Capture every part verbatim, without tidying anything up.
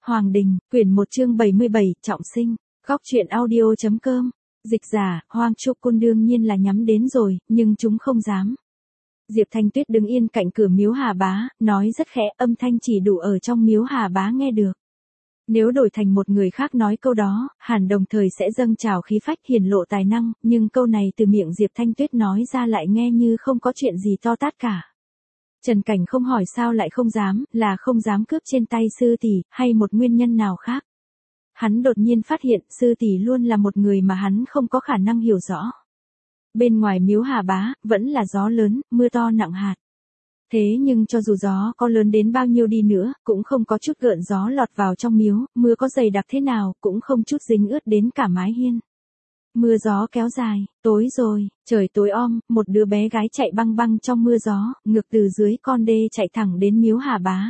Hoàng Đình, quyển một chương bảy mươi bảy, trọng sinh, góc truyện audio.com, dịch giả, Hoang Trúc Côn đương nhiên là nhắm đến rồi, nhưng chúng không dám. Diệp Thanh Tuyết đứng yên cạnh cửa miếu Hà Bá, nói rất khẽ, âm thanh chỉ đủ ở trong miếu Hà Bá nghe được. Nếu đổi thành một người khác nói câu đó, hẳn đồng thời sẽ dâng trào khí phách hiển lộ tài năng, nhưng câu này từ miệng Diệp Thanh Tuyết nói ra lại nghe như không có chuyện gì to tát cả. Trần Cảnh không hỏi sao lại không dám, là không dám cướp trên tay sư tỷ, hay một nguyên nhân nào khác. Hắn đột nhiên phát hiện sư tỷ luôn là một người mà hắn không có khả năng hiểu rõ. Bên ngoài miếu Hà Bá, vẫn là gió lớn, mưa to nặng hạt. Thế nhưng cho dù gió có lớn đến bao nhiêu đi nữa, cũng không có chút gợn gió lọt vào trong miếu, mưa có dày đặc thế nào, cũng không chút dính ướt đến cả mái hiên. Mưa gió kéo dài, tối rồi, trời tối om, một đứa bé gái chạy băng băng trong mưa gió, ngược từ dưới con đê chạy thẳng đến miếu Hà Bá.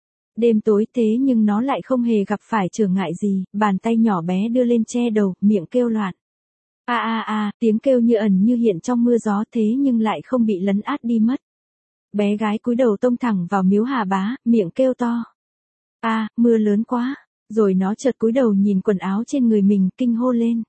Đêm tối thế nhưng nó lại không hề gặp phải trở ngại gì, bàn tay nhỏ bé đưa lên che đầu, miệng kêu loạn. A a a, tiếng kêu như ẩn như hiện trong mưa gió thế nhưng lại không bị lấn át đi mất. Bé gái cúi đầu tông thẳng vào miếu Hà Bá, miệng kêu to. A, mưa lớn quá, rồi nó chợt cúi đầu nhìn quần áo trên người mình, kinh hô lên.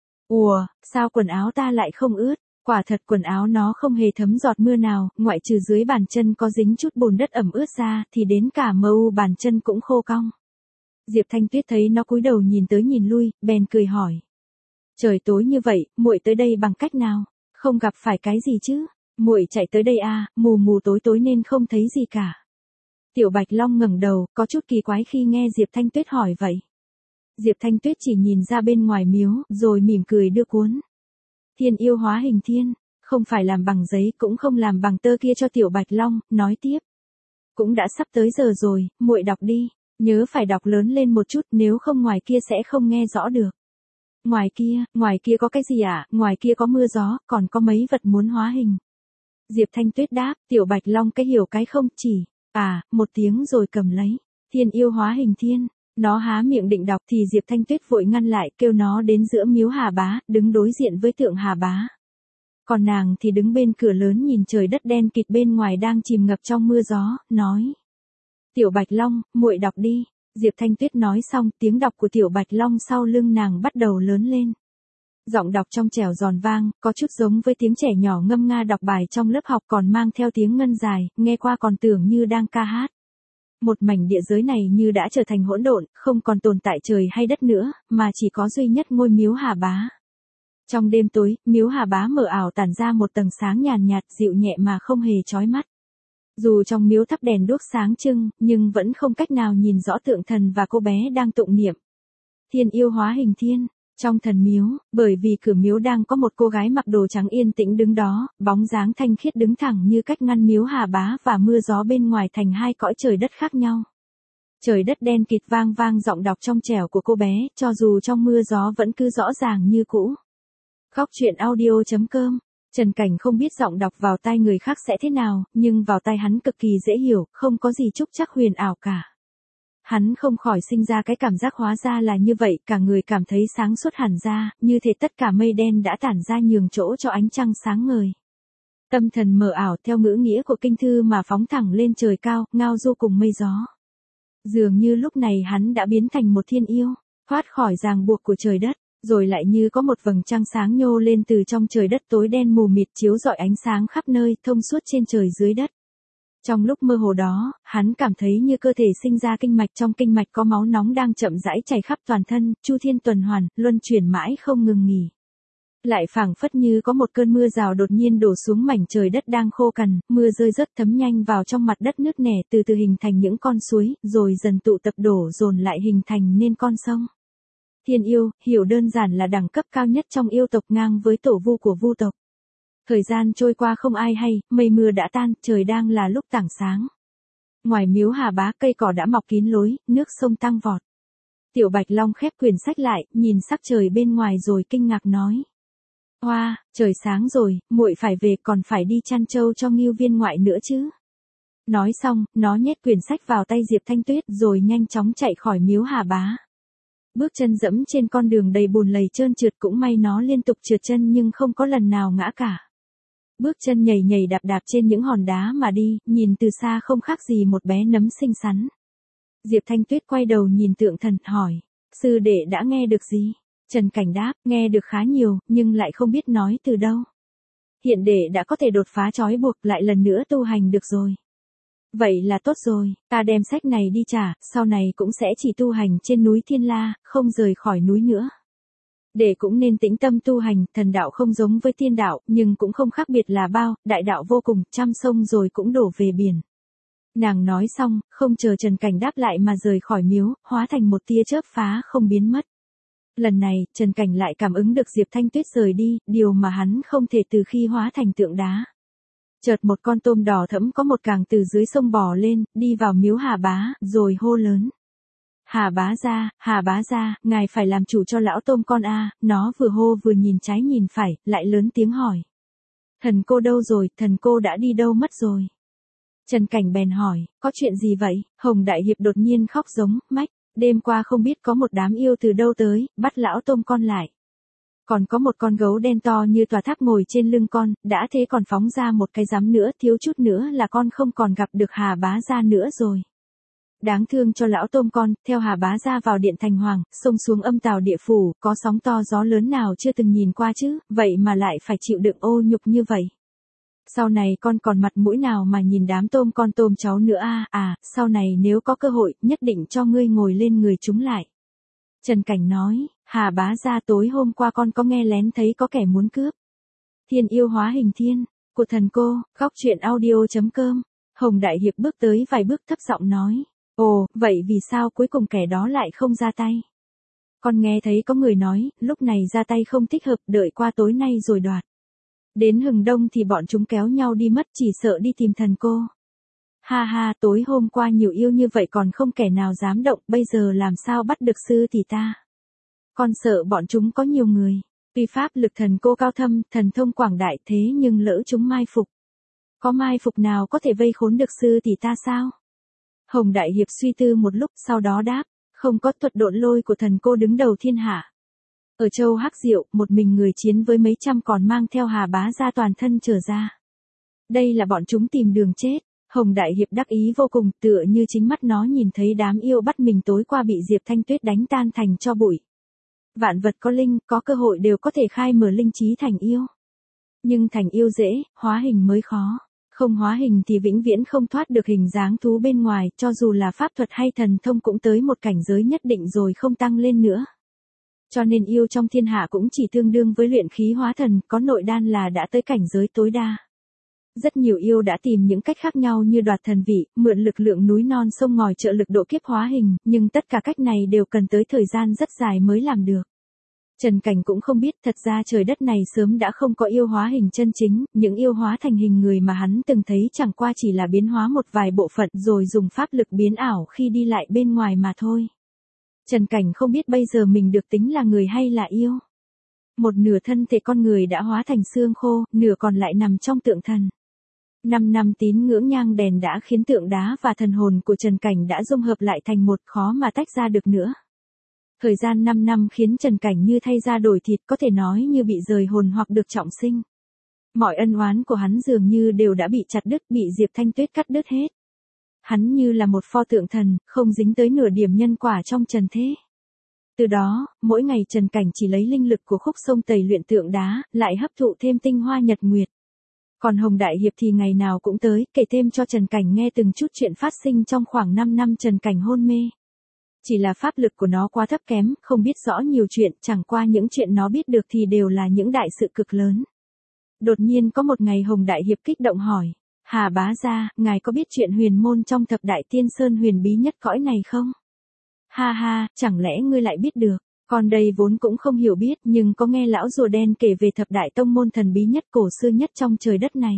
Ùa, sao quần áo ta lại không ướt? Quả thật quần áo nó không hề thấm giọt mưa nào, ngoại trừ dưới bàn chân có dính chút bùn đất ẩm ướt ra, thì đến cả mờ u bàn chân cũng khô cong. Diệp Thanh Tuyết thấy nó cúi đầu nhìn tới nhìn lui, bèn cười hỏi. Trời tối như vậy, muội tới đây bằng cách nào? Không gặp phải cái gì chứ? Muội chạy tới đây à, mù mù tối tối nên không thấy gì cả. Tiểu Bạch Long ngẩng đầu, có chút kỳ quái khi nghe Diệp Thanh Tuyết hỏi vậy. Diệp Thanh Tuyết chỉ nhìn ra bên ngoài miếu, rồi mỉm cười đưa cuốn. Thiên yêu hóa hình thiên, không phải làm bằng giấy cũng không làm bằng tơ kia cho Tiểu Bạch Long, nói tiếp. Cũng đã sắp tới giờ rồi, muội đọc đi, nhớ phải đọc lớn lên một chút nếu không ngoài kia sẽ không nghe rõ được. Ngoài kia, ngoài kia có cái gì ạ, à? Ngoài kia có mưa gió, còn có mấy vật muốn hóa hình. Diệp Thanh Tuyết đáp, Tiểu Bạch Long cái hiểu cái không chỉ, à, một tiếng rồi cầm lấy. Thiên yêu hóa hình thiên. Nó há miệng định đọc thì Diệp Thanh Tuyết vội ngăn lại, kêu nó đến giữa miếu Hà Bá, đứng đối diện với tượng Hà Bá. Còn nàng thì đứng bên cửa lớn nhìn trời đất đen kịt bên ngoài đang chìm ngập trong mưa gió, nói. Tiểu Bạch Long, muội đọc đi. Diệp Thanh Tuyết nói xong, tiếng đọc của Tiểu Bạch Long sau lưng nàng bắt đầu lớn lên. Giọng đọc trong trẻo giòn vang, có chút giống với tiếng trẻ nhỏ ngâm nga đọc bài trong lớp học còn mang theo tiếng ngân dài, nghe qua còn tưởng như đang ca hát. Một mảnh địa giới này như đã trở thành hỗn độn, không còn tồn tại trời hay đất nữa, mà chỉ có duy nhất ngôi miếu Hà Bá. Trong đêm tối, miếu Hà Bá mờ ảo tản ra một tầng sáng nhàn nhạt, dịu nhẹ mà không hề chói mắt. Dù trong miếu thắp đèn đuốc sáng trưng, nhưng vẫn không cách nào nhìn rõ tượng thần và cô bé đang tụng niệm. Thiên yêu hóa hình thiên. Trong thần miếu, bởi vì cửa miếu đang có một cô gái mặc đồ trắng yên tĩnh đứng đó, bóng dáng thanh khiết đứng thẳng như cách ngăn miếu Hà Bá và mưa gió bên ngoài thành hai cõi trời đất khác nhau. Trời đất đen kịt vang vang giọng đọc trong trẻo của cô bé, cho dù trong mưa gió vẫn cứ rõ ràng như cũ. Góc truyện audio.com, Trần Cảnh không biết giọng đọc vào tai người khác sẽ thế nào, nhưng vào tai hắn cực kỳ dễ hiểu, không có gì trúc trắc huyền ảo cả. Hắn không khỏi sinh ra cái cảm giác hóa ra là như vậy, cả người cảm thấy sáng suốt hẳn ra, như thể tất cả mây đen đã tản ra nhường chỗ cho ánh trăng sáng ngời. Tâm thần mờ ảo theo ngữ nghĩa của kinh thư mà phóng thẳng lên trời cao, ngao du cùng mây gió. Dường như lúc này hắn đã biến thành một thiên yêu, thoát khỏi ràng buộc của trời đất, rồi lại như có một vầng trăng sáng nhô lên từ trong trời đất tối đen mù mịt chiếu rọi ánh sáng khắp nơi, thông suốt trên trời dưới đất. Trong lúc mơ hồ đó, hắn cảm thấy như cơ thể sinh ra kinh mạch, trong kinh mạch có máu nóng đang chậm rãi chảy khắp toàn thân, chu thiên tuần hoàn, luân chuyển mãi không ngừng nghỉ. Lại phảng phất như có một cơn mưa rào đột nhiên đổ xuống mảnh trời đất đang khô cằn, mưa rơi rớt thấm nhanh vào trong mặt đất nứt nẻ, từ từ hình thành những con suối, rồi dần tụ tập đổ dồn lại hình thành nên con sông. Thiên yêu, hiểu đơn giản là đẳng cấp cao nhất trong yêu tộc, ngang với tổ vu của vu tộc. Thời gian trôi qua không ai hay, mây mưa đã tan, trời đang là lúc tảng sáng. Ngoài miếu Hà Bá cây cỏ đã mọc kín lối, nước sông tăng vọt. Tiểu Bạch Long khép quyển sách lại, nhìn sắc trời bên ngoài rồi kinh ngạc nói. Hoa, wow, trời sáng rồi, muội phải về, còn phải đi chăn trâu cho Ngưu Viên ngoại nữa chứ. Nói xong, nó nhét quyển sách vào tay Diệp Thanh Tuyết rồi nhanh chóng chạy khỏi miếu Hà Bá. Bước chân dẫm trên con đường đầy bùn lầy trơn trượt, cũng may nó liên tục trượt chân nhưng không có lần nào ngã cả. Bước chân nhảy nhảy đạp đạp trên những hòn đá mà đi, nhìn từ xa không khác gì một bé nấm xinh xắn. Diệp Thanh Tuyết quay đầu nhìn Tượng Thần, hỏi, sư đệ đã nghe được gì? Trần Cảnh đáp, nghe được khá nhiều, nhưng lại không biết nói từ đâu. Hiện đệ đã có thể đột phá trói buộc, lại lần nữa tu hành được rồi. Vậy là tốt rồi, ta đem sách này đi trả, sau này cũng sẽ chỉ tu hành trên núi Thiên La, không rời khỏi núi nữa. Đệ cũng nên tĩnh tâm tu hành, thần đạo không giống với tiên đạo, nhưng cũng không khác biệt là bao, đại đạo vô cùng, trăm sông rồi cũng đổ về biển. Nàng nói xong, không chờ Trần Cảnh đáp lại mà rời khỏi miếu, hóa thành một tia chớp phá không biến mất. Lần này, Trần Cảnh lại cảm ứng được Diệp Thanh Tuyết rời đi, điều mà hắn không thể từ khi hóa thành tượng đá. Chợt một con tôm đỏ thẫm có một càng từ dưới sông bò lên, đi vào miếu Hà Bá, rồi hô lớn. Hà Bá gia, Hà Bá gia, ngài phải làm chủ cho lão tôm con a. Nó vừa hô vừa nhìn trái nhìn phải, lại lớn tiếng hỏi. Thần cô đâu rồi, thần cô đã đi đâu mất rồi? Trần Cảnh bèn hỏi, có chuyện gì vậy? Hồng Đại Hiệp đột nhiên khóc giống, mách, đêm qua không biết có một đám yêu từ đâu tới, bắt lão tôm con lại. Còn có một con gấu đen to như tòa tháp ngồi trên lưng con, đã thế còn phóng ra một cái rắm nữa, thiếu chút nữa là con không còn gặp được Hà Bá gia nữa rồi. Đáng thương cho lão tôm con, theo Hà Bá gia vào điện thành hoàng, xông xuống âm tào địa phủ, có sóng to gió lớn nào chưa từng nhìn qua chứ, vậy mà lại phải chịu đựng ô nhục như vậy. Sau này con còn mặt mũi nào mà nhìn đám tôm con tôm cháu nữa a à, à, sau này nếu có cơ hội, nhất định cho ngươi ngồi lên người chúng lại. Trần Cảnh nói, Hà Bá gia tối hôm qua con có nghe lén thấy có kẻ muốn cướp. Thiên yêu hóa hình thiên, của thần cô, góc truyện audio chấm com. Hồng Đại Hiệp bước tới vài bước thấp giọng nói, ồ, vậy vì sao cuối cùng kẻ đó lại không ra tay? Con nghe thấy có người nói, lúc này ra tay không thích hợp, đợi qua tối nay rồi đoạt. Đến hừng đông thì bọn chúng kéo nhau đi mất, chỉ sợ đi tìm thần cô. Ha ha, tối hôm qua nhiều yêu như vậy còn không kẻ nào dám động, bây giờ làm sao bắt được sư tỷ ta? Con sợ bọn chúng có nhiều người. Tuy pháp lực thần cô cao thâm, thần thông quảng đại thế nhưng lỡ chúng mai phục. Có mai phục nào có thể vây khốn được sư tỷ ta sao? Hồng Đại Hiệp suy tư một lúc, sau đó đáp, không có thuật độn lôi của thần cô đứng đầu thiên hạ. Ở châu Hắc Diệu, một mình người chiến với mấy trăm còn mang theo Hà Bá gia toàn thân trở ra. Đây là bọn chúng tìm đường chết. Hồng Đại Hiệp đắc ý vô cùng, tựa như chính mắt nó nhìn thấy đám yêu bắt mình tối qua bị Diệp Thanh Tuyết đánh tan thành cho bụi. Vạn vật có linh, có cơ hội đều có thể khai mở linh trí thành yêu. Nhưng thành yêu dễ, hóa hình mới khó. Không hóa hình thì vĩnh viễn không thoát được hình dáng thú bên ngoài, cho dù là pháp thuật hay thần thông cũng tới một cảnh giới nhất định rồi không tăng lên nữa. Cho nên yêu trong thiên hạ cũng chỉ tương đương với luyện khí hóa thần, có nội đan là đã tới cảnh giới tối đa. Rất nhiều yêu đã tìm những cách khác nhau như đoạt thần vị, mượn lực lượng núi non sông ngòi trợ lực độ kiếp hóa hình, nhưng tất cả cách này đều cần tới thời gian rất dài mới làm được. Trần Cảnh cũng không biết, thật ra trời đất này sớm đã không có yêu hóa hình chân chính, những yêu hóa thành hình người mà hắn từng thấy chẳng qua chỉ là biến hóa một vài bộ phận rồi dùng pháp lực biến ảo khi đi lại bên ngoài mà thôi. Trần Cảnh không biết bây giờ mình được tính là người hay là yêu. Một nửa thân thể con người đã hóa thành xương khô, nửa còn lại nằm trong tượng thần. Năm năm tín ngưỡng nhang đèn đã khiến tượng đá và thần hồn của Trần Cảnh đã dung hợp lại thành một, khó mà tách ra được nữa. Thời gian năm năm khiến Trần Cảnh như thay da đổi thịt, có thể nói như bị rời hồn hoặc được trọng sinh. Mọi ân oán của hắn dường như đều đã bị chặt đứt, bị Diệp Thanh Tuyết cắt đứt hết. Hắn như là một pho tượng thần, không dính tới nửa điểm nhân quả trong trần thế. Từ đó, mỗi ngày Trần Cảnh chỉ lấy linh lực của khúc sông tẩy luyện tượng đá, lại hấp thụ thêm tinh hoa nhật nguyệt. Còn Hồng Đại Hiệp thì ngày nào cũng tới, kể thêm cho Trần Cảnh nghe từng chút chuyện phát sinh trong khoảng năm năm Trần Cảnh hôn mê. Chỉ là pháp lực của nó quá thấp kém, không biết rõ nhiều chuyện, chẳng qua những chuyện nó biết được thì đều là những đại sự cực lớn. Đột nhiên có một ngày Hồng Đại Hiệp kích động hỏi, Hà Bá gia, ngài có biết chuyện huyền môn trong thập đại tiên sơn huyền bí nhất cõi này không? Ha ha, chẳng lẽ ngươi lại biết được? Con đây vốn cũng không hiểu biết, nhưng có nghe lão rùa đen kể về thập đại tông môn thần bí nhất cổ xưa nhất trong trời đất này.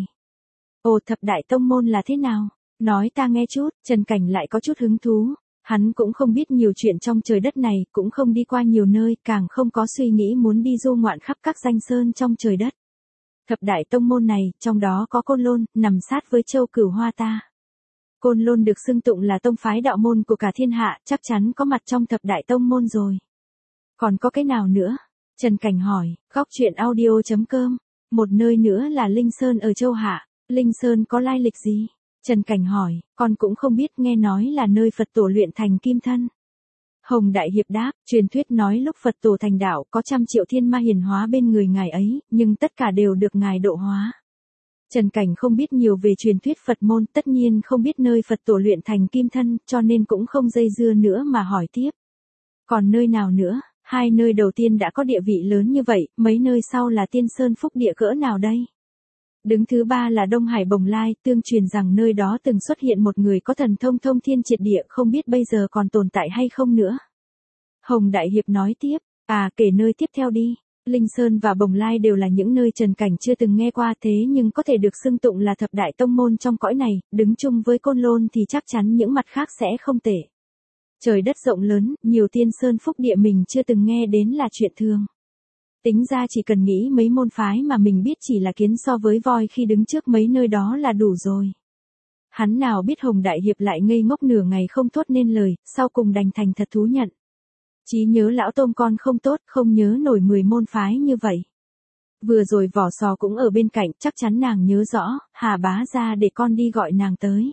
Ồ, thập đại tông môn là thế nào? Nói ta nghe chút. Trần Cảnh lại có chút hứng thú. Hắn cũng không biết nhiều chuyện trong trời đất này, cũng không đi qua nhiều nơi, càng không có suy nghĩ muốn đi du ngoạn khắp các danh sơn trong trời đất. Thập đại tông môn này, trong đó có Côn Lôn, nằm sát với châu Cửu Hoa ta. Côn Lôn được xưng tụng là tông phái đạo môn của cả thiên hạ, chắc chắn có mặt trong thập đại tông môn rồi. Còn có cái nào nữa? Trần Cảnh hỏi, góc truyện audio chấm com. Một nơi nữa là Linh Sơn ở châu Hạ. Linh Sơn có lai lịch gì? Trần Cảnh hỏi, con cũng không biết, nghe nói là nơi Phật tổ luyện thành kim thân. Hồng Đại Hiệp đáp, truyền thuyết nói lúc Phật tổ thành đạo có trăm triệu thiên ma hiển hóa bên người ngài ấy, nhưng tất cả đều được ngài độ hóa. Trần Cảnh không biết nhiều về truyền thuyết Phật môn, tất nhiên không biết nơi Phật tổ luyện thành kim thân, cho nên cũng không dây dưa nữa mà hỏi tiếp. Còn nơi nào nữa? Hai nơi đầu tiên đã có địa vị lớn như vậy, mấy nơi sau là Tiên Sơn Phúc Địa cỡ nào đây? Đứng thứ ba là Đông Hải Bồng Lai, tương truyền rằng nơi đó từng xuất hiện một người có thần thông thông thiên triệt địa, không biết bây giờ còn tồn tại hay không nữa. Hồng Đại Hiệp nói tiếp, à kể nơi tiếp theo đi. Linh Sơn và Bồng Lai đều là những nơi Trần Cảnh chưa từng nghe qua, thế nhưng có thể được xưng tụng là thập đại tông môn trong cõi này, đứng chung với Côn Lôn thì chắc chắn những mặt khác sẽ không tệ. Trời đất rộng lớn, nhiều Tiên Sơn Phúc Địa mình chưa từng nghe đến là chuyện thường. Tính ra chỉ cần nghĩ mấy môn phái mà mình biết chỉ là kiến so với voi khi đứng trước mấy nơi đó là đủ rồi. Hắn nào biết Hồng Đại Hiệp lại ngây ngốc nửa ngày không thốt nên lời, sau cùng đành thành thật thú nhận. Chí nhớ lão tôm con không tốt, không nhớ nổi mười môn phái như vậy. Vừa rồi Vỏ Sò cũng ở bên cạnh, chắc chắn nàng nhớ rõ, Hà bá ra để con đi gọi nàng tới.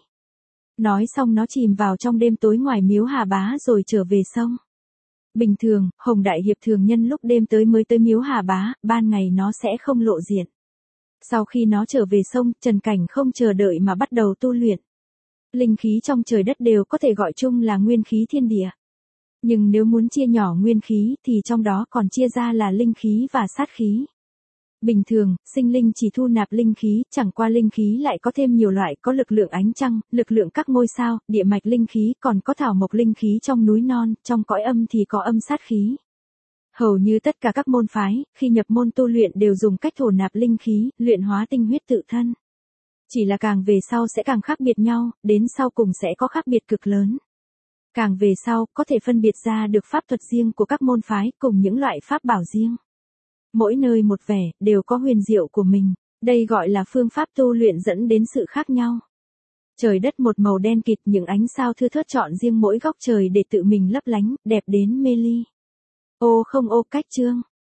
Nói xong nó chìm vào trong đêm tối ngoài miếu Hà bá rồi trở về sông. Bình thường, Hồng Đại Hiệp thường nhân lúc đêm tới mới tới miếu Hà bá, ban ngày nó sẽ không lộ diện. Sau khi nó trở về sông, Trần Cảnh không chờ đợi mà bắt đầu tu luyện. Linh khí trong trời đất đều có thể gọi chung là nguyên khí thiên địa. Nhưng nếu muốn chia nhỏ nguyên khí thì trong đó còn chia ra là linh khí và sát khí. Bình thường, sinh linh chỉ thu nạp linh khí, chẳng qua linh khí lại có thêm nhiều loại, có lực lượng ánh trăng, lực lượng các ngôi sao, địa mạch linh khí, còn có thảo mộc linh khí trong núi non, trong cõi âm thì có âm sát khí. Hầu như tất cả các môn phái, khi nhập môn tu luyện đều dùng cách thổ nạp linh khí, luyện hóa tinh huyết tự thân. Chỉ là càng về sau sẽ càng khác biệt nhau, đến sau cùng sẽ có khác biệt cực lớn. Càng về sau, có thể phân biệt ra được pháp thuật riêng của các môn phái cùng những loại pháp bảo riêng. Mỗi nơi một vẻ, đều có huyền diệu của mình. Đây gọi là phương pháp tu luyện dẫn đến sự khác nhau. Trời đất một màu đen kịt, những ánh sao thưa thớt chọn riêng mỗi góc trời để tự mình lấp lánh, đẹp đến mê ly. Ô không ô cách chương.